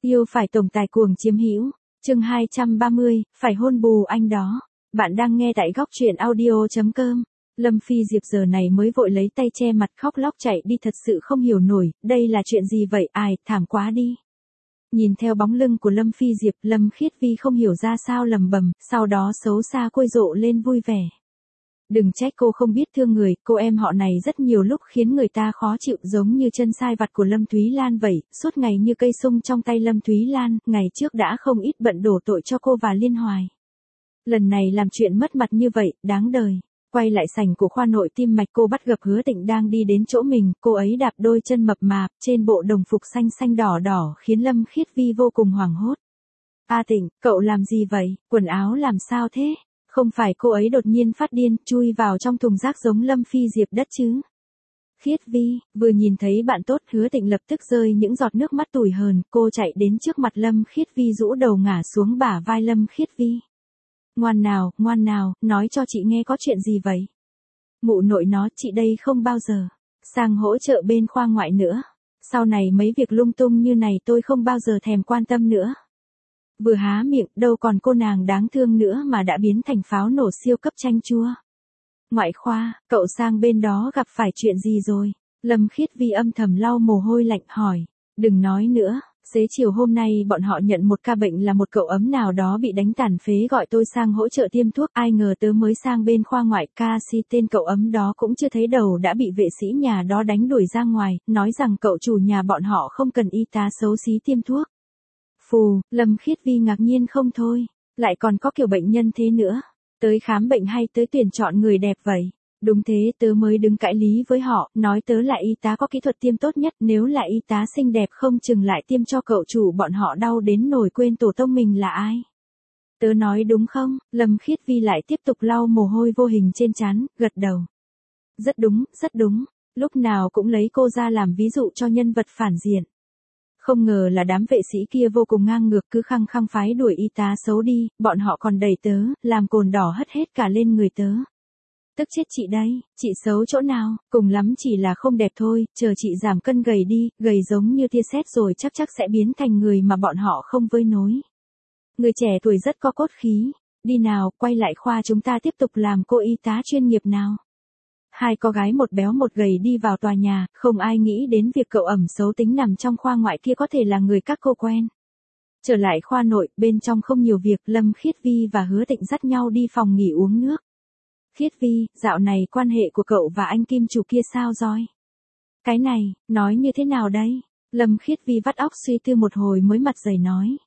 Yêu phải tổng tài cuồng chiếm hữu. Chương 230, phải hôn bù anh đó. Bạn đang nghe tại góc truyện audio.com. Lâm Phi Diệp giờ này mới vội lấy tay che mặt khóc lóc chạy đi, thật sự không hiểu nổi, đây là chuyện gì vậy, ai, thảm quá đi. Nhìn theo bóng lưng của Lâm Phi Diệp, Lâm Khiết Vi không hiểu ra sao lầm bầm, sau đó xấu xa côi rộ lên vui vẻ. Đừng trách cô không biết thương người, cô em họ này rất nhiều lúc khiến người ta khó chịu, giống như chân sai vặt của Lâm Thúy Lan vậy, suốt ngày như cây sung trong tay Lâm Thúy Lan, ngày trước đã không ít bận đổ tội cho cô và Liên Hoài. Lần này làm chuyện mất mặt như vậy, đáng đời. Quay lại sảnh của khoa nội tim mạch, cô bắt gặp Hứa Tịnh đang đi đến chỗ mình, cô ấy đạp đôi chân mập mạp, trên bộ đồng phục xanh xanh đỏ đỏ khiến Lâm Khiết Vi vô cùng hoảng hốt. A Tịnh, cậu làm gì vậy, quần áo làm sao thế? Không phải cô ấy đột nhiên phát điên, chui vào trong thùng rác giống Lâm Phi Diệp đất chứ? Khiết Vi, vừa nhìn thấy bạn tốt, Hứa Tịnh lập tức rơi những giọt nước mắt tủi hờn, cô chạy đến trước mặt Lâm Khiết Vi rũ đầu ngả xuống bả vai Lâm Khiết Vi. Ngoan nào, nói cho chị nghe có chuyện gì vậy? Mụ nội nó, chị đây không bao giờ sang hỗ trợ bên khoa ngoại nữa. Sau này mấy việc lung tung như này tôi không bao giờ thèm quan tâm nữa. Vừa há miệng, đâu còn cô nàng đáng thương nữa mà đã biến thành pháo nổ siêu cấp chanh chua. Ngoại khoa, cậu sang bên đó gặp phải chuyện gì rồi? Lâm Khiết Vi âm thầm lau mồ hôi lạnh hỏi. Đừng nói nữa, xế chiều hôm nay bọn họ nhận một ca bệnh là một cậu ấm nào đó bị đánh tàn phế, gọi tôi sang hỗ trợ tiêm thuốc, ai ngờ tớ mới sang bên khoa ngoại, ca si tên cậu ấm đó cũng chưa thấy đầu đã bị vệ sĩ nhà đó đánh đuổi ra ngoài, nói rằng cậu chủ nhà bọn họ không cần y tá xấu xí tiêm thuốc. Phù, Lâm Khiết Vi ngạc nhiên không thôi, lại còn có kiểu bệnh nhân thế nữa. Tới khám bệnh hay tới tuyển chọn người đẹp vậy? Đúng thế, tớ mới đứng cãi lý với họ, nói tớ là y tá có kỹ thuật tiêm tốt nhất, nếu là y tá xinh đẹp không chừng lại tiêm cho cậu chủ bọn họ đau đến nổi quên tổ tông mình là ai. Tớ nói đúng không? Lâm Khiết Vi lại tiếp tục lau mồ hôi vô hình trên trán, gật đầu. Rất đúng, lúc nào cũng lấy cô ra làm ví dụ cho nhân vật phản diện. Không ngờ là đám vệ sĩ kia vô cùng ngang ngược, cứ khăng khăng phái đuổi y tá xấu đi, bọn họ còn đẩy tớ, làm cồn đỏ hất hết cả lên người tớ. Tức chết chị đây, chị xấu chỗ nào, cùng lắm chỉ là không đẹp thôi, chờ chị giảm cân gầy đi, gầy giống như tia sét rồi chắc sẽ biến thành người mà bọn họ không với nối. Người trẻ tuổi rất có cốt khí, đi nào, quay lại khoa chúng ta tiếp tục làm cô y tá chuyên nghiệp nào. Hai cô gái một béo một gầy đi vào tòa nhà, không ai nghĩ đến việc cậu ẩm xấu tính nằm trong khoa ngoại kia có thể là người các cô quen. Trở lại khoa nội, bên trong không nhiều việc, Lâm Khiết Vi và Hứa Tịnh dắt nhau đi phòng nghỉ uống nước. Khiết Vi, dạo này quan hệ của cậu và anh Kim chủ kia sao rồi? Cái này, nói như thế nào đây? Lâm Khiết Vi vắt óc suy tư một hồi mới mặt dày nói.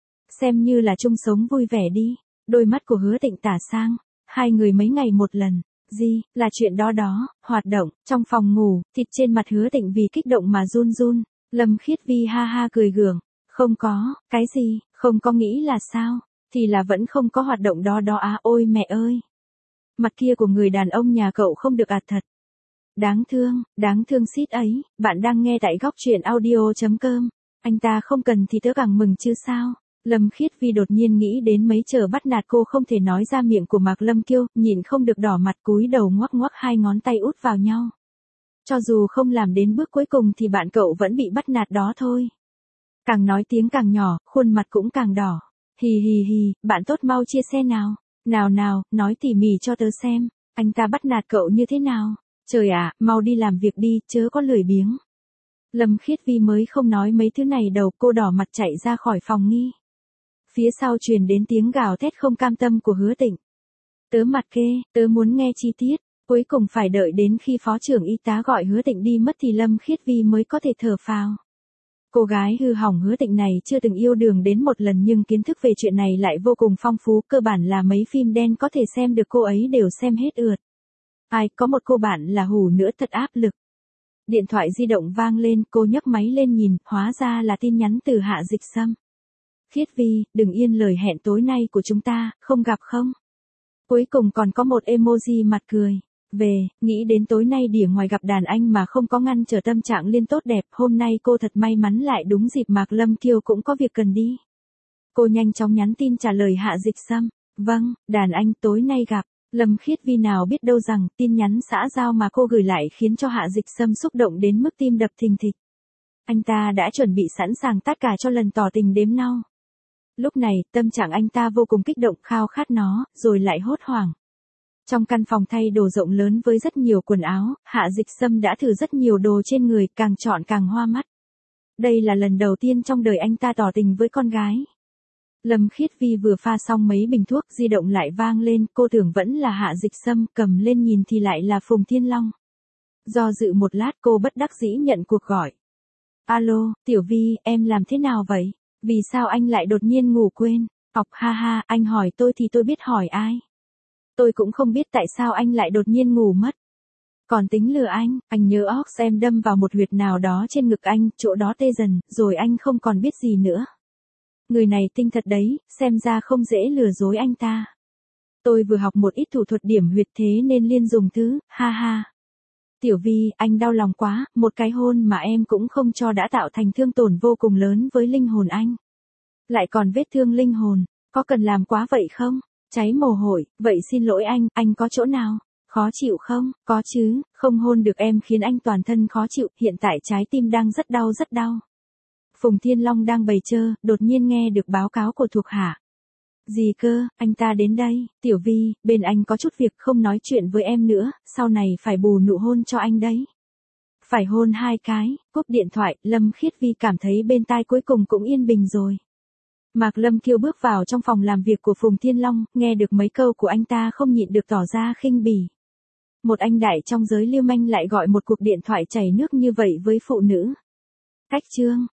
Xem như là chung sống vui vẻ đi. Đôi mắt của Hứa Tịnh tả sang, hai người mấy ngày một lần. Gì, là chuyện đó, hoạt động, trong phòng ngủ, thịt trên mặt Hứa Tịnh vì kích động mà run run. Lâm Khiết Vi ha ha cười gượng. Không có, cái gì, không có nghĩ là sao? Thì là vẫn không có hoạt động đó à, ôi mẹ ơi. Mặt kia của người đàn ông nhà cậu không được thật. Đáng thương xít ấy, bạn đang nghe tại góc truyện audio.com. Anh ta không cần thì tớ càng mừng chứ sao. Lâm Khiết Vi đột nhiên nghĩ đến mấy trò bắt nạt cô không thể nói ra miệng của Mạc Lâm Kiêu, nhịn không được đỏ mặt cúi đầu ngoắc ngoắc hai ngón tay út vào nhau. Cho dù không làm đến bước cuối cùng thì bạn cậu vẫn bị bắt nạt đó thôi. Càng nói tiếng càng nhỏ, khuôn mặt cũng càng đỏ. Hì, bạn tốt mau chia sẻ nào. Nào, nói tỉ mỉ cho tớ xem, anh ta bắt nạt cậu như thế nào? Trời ạ, mau đi làm việc đi, chớ có lười biếng. Lâm Khiết Vi mới không nói mấy thứ này đâu, cô đỏ mặt chạy ra khỏi phòng nghi. Phía sau truyền đến tiếng gào thét không cam tâm của Hứa Tịnh. Tớ mặt kê, tớ muốn nghe chi tiết, cuối cùng phải đợi đến khi phó trưởng y tá gọi Hứa Tịnh đi mất thì Lâm Khiết Vi mới có thể thở phào. Cô gái hư hỏng Hứa Tịnh này chưa từng yêu đương đến một lần nhưng kiến thức về chuyện này lại vô cùng phong phú, cơ bản là mấy phim đen có thể xem được cô ấy đều xem hết ượt. Ai, có một cô bạn là hù nữa thật áp lực. Điện thoại di động vang lên, cô nhấc máy lên nhìn, hóa ra là tin nhắn từ Hạ Dịch Sâm. Khiết Vi, đừng yên lời hẹn tối nay của chúng ta, không gặp không? Cuối cùng còn có một emoji mặt cười. Về, nghĩ đến tối nay đỉa ngoài gặp đàn anh mà không có ngăn trở tâm trạng Liên tốt đẹp, hôm nay cô thật may mắn lại đúng dịp Mạc Lâm Kiêu cũng có việc cần đi. Cô nhanh chóng nhắn tin trả lời Hạ Dịch Sâm. Vâng, đàn anh tối nay gặp. Lâm Khiết Vi nào biết đâu rằng tin nhắn xã giao mà cô gửi lại khiến cho Hạ Dịch Sâm xúc động đến mức tim đập thình thịch. Anh ta đã chuẩn bị sẵn sàng tất cả cho lần tỏ tình đếm nhau. Lúc này, tâm trạng anh ta vô cùng kích động, khao khát nó, rồi lại hốt hoảng. Trong căn phòng thay đồ rộng lớn với rất nhiều quần áo, Hạ Dịch Sâm đã thử rất nhiều đồ trên người, càng chọn càng hoa mắt. Đây là lần đầu tiên trong đời anh ta tỏ tình với con gái. Lâm Khiết Vi vừa pha xong mấy bình thuốc, di động lại vang lên, cô tưởng vẫn là Hạ Dịch Sâm, cầm lên nhìn thì lại là Phùng Thiên Long. Do dự một lát cô bất đắc dĩ nhận cuộc gọi. Alo, Tiểu Vi, em làm thế nào vậy? Vì sao anh lại đột nhiên ngủ quên? Học ha ha, anh hỏi tôi thì tôi biết hỏi ai. Tôi cũng không biết tại sao anh lại đột nhiên ngủ mất. Còn tính lừa anh nhớ Ox em đâm vào một huyệt nào đó trên ngực anh, chỗ đó tê dần, rồi anh không còn biết gì nữa. Người này tinh thật đấy, xem ra không dễ lừa dối anh ta. Tôi vừa học một ít thủ thuật điểm huyệt thế nên liên dùng thứ, ha ha. Tiểu Vi, anh đau lòng quá, một cái hôn mà em cũng không cho đã tạo thành thương tổn vô cùng lớn với linh hồn anh. Lại còn vết thương linh hồn, có cần làm quá vậy không? Cháy mồ hôi, vậy xin lỗi anh có chỗ nào? Khó chịu không? Có chứ, không hôn được em khiến anh toàn thân khó chịu, hiện tại trái tim đang rất đau rất đau. Phùng Thiên Long đang bày trơ, đột nhiên nghe được báo cáo của thuộc hạ. Gì cơ, anh ta đến đây, Tiểu Vi, bên anh có chút việc không nói chuyện với em nữa, sau này phải bù nụ hôn cho anh đấy. Phải hôn 2 cái, cúp điện thoại, Lâm Khiết Vi cảm thấy bên tai cuối cùng cũng yên bình rồi. Mạc Lâm Kiêu bước vào trong phòng làm việc của Phùng Thiên Long, nghe được mấy câu của anh ta không nhịn được tỏ ra khinh bỉ. Một anh đại trong giới lưu manh lại gọi một cuộc điện thoại chảy nước như vậy với phụ nữ. Cách chương